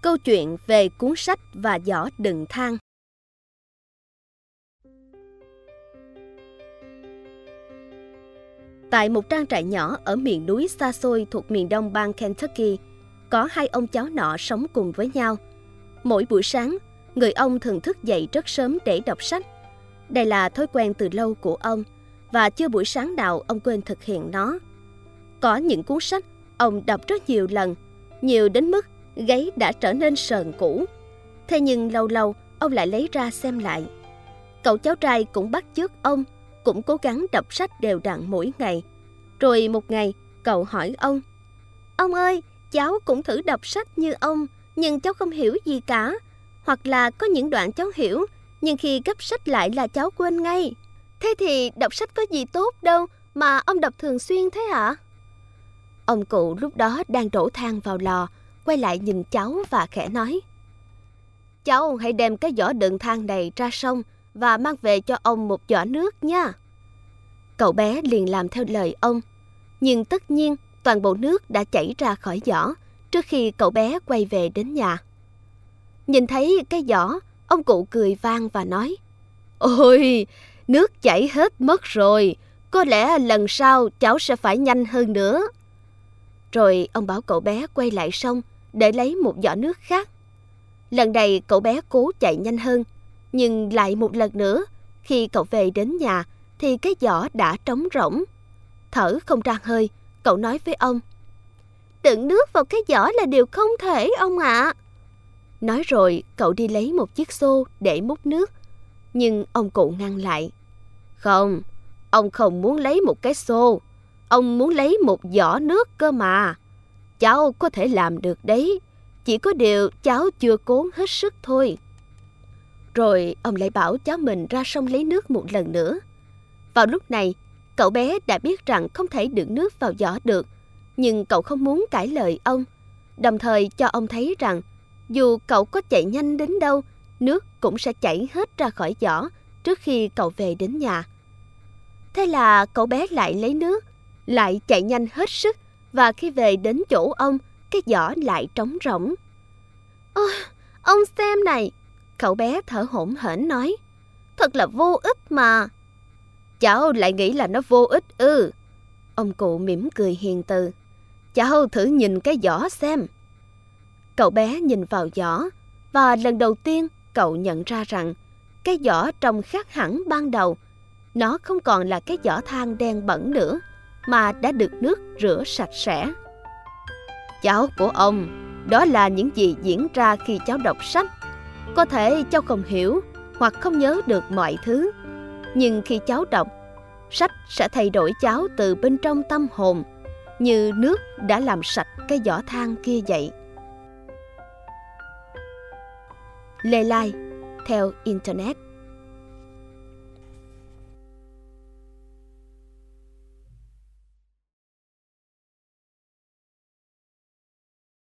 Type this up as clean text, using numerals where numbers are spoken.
Câu chuyện về cuốn sách và giỏ đựng than. Tại một trang trại nhỏ ở miền núi xa xôi thuộc miền đông bang Kentucky, có hai ông cháu nọ sống cùng với nhau. Mỗi buổi sáng, người ông thường thức dậy rất sớm để đọc sách. Đây là thói quen từ lâu của ông, và chưa buổi sáng nào ông quên thực hiện nó. Có những cuốn sách ông đọc rất nhiều lần, nhiều đến mức gáy đã trở nên sờn cũ. Thế nhưng lâu lâu ông lại lấy ra xem lại. Cậu cháu trai cũng bắt chước ông, cũng cố gắng đọc sách đều đặn mỗi ngày. Rồi một ngày, cậu hỏi ông: "Ông ơi, cháu cũng thử đọc sách như ông, nhưng cháu không hiểu gì cả. Hoặc là có những đoạn cháu hiểu, nhưng khi gấp sách lại là cháu quên ngay. Thế thì đọc sách có gì tốt đâu mà ông đọc thường xuyên thế hả?" Ông cụ lúc đó đang đổ than vào lò, quay lại nhìn cháu và khẽ nói: "Cháu hãy đem cái giỏ đựng than này ra sông và mang về cho ông một giỏ nước nha." Cậu bé liền làm theo lời ông. Nhưng tất nhiên toàn bộ nước đã chảy ra khỏi giỏ trước khi cậu bé quay về đến nhà. Nhìn thấy cái giỏ, ông cụ cười vang và nói: "Ôi, nước chảy hết mất rồi. Có lẽ lần sau cháu sẽ phải nhanh hơn nữa." Rồi ông bảo cậu bé quay lại sông để lấy một giỏ nước khác. Lần này cậu bé cố chạy nhanh hơn, nhưng lại một lần nữa, khi cậu về đến nhà thì cái giỏ đã trống rỗng. Thở không ra hơi, cậu nói với ông: "Đựng nước vào cái giỏ là điều không thể ông ạ." Nói rồi cậu đi lấy một chiếc xô để múc nước. Nhưng ông cụ ngăn lại: "Không, ông không muốn lấy một cái xô. Ông muốn lấy một giỏ nước cơ mà. Cháu có thể làm được đấy. Chỉ có điều cháu chưa cố hết sức thôi." Rồi ông lại bảo cháu mình ra sông lấy nước một lần nữa. Vào lúc này, cậu bé đã biết rằng không thể đựng nước vào giỏ được, nhưng cậu không muốn cãi lời ông, đồng thời cho ông thấy rằng dù cậu có chạy nhanh đến đâu, nước cũng sẽ chảy hết ra khỏi giỏ trước khi cậu về đến nhà. Thế là cậu bé lại lấy nước, lại chạy nhanh hết sức, và khi về đến chỗ ông, cái giỏ lại trống rỗng. "Ôi, ông xem này!" Cậu bé thở hổn hển nói: "Thật là vô ích mà." "Cháu lại nghĩ là nó vô ích ư?" Ông cụ mỉm cười hiền từ: "Cháu thử nhìn cái giỏ xem." Cậu bé nhìn vào giỏ, và lần đầu tiên cậu nhận ra rằng cái giỏ trông khác hẳn ban đầu. Nó không còn là cái giỏ than đen bẩn nữa, mà đã được nước rửa sạch sẽ. "Cháu của ông, đó là những gì diễn ra khi cháu đọc sách. Có thể cháu không hiểu hoặc không nhớ được mọi thứ, nhưng khi cháu đọc, sách sẽ thay đổi cháu từ bên trong tâm hồn, như nước đã làm sạch cái giỏ than kia vậy." Lê Lai, theo Internet.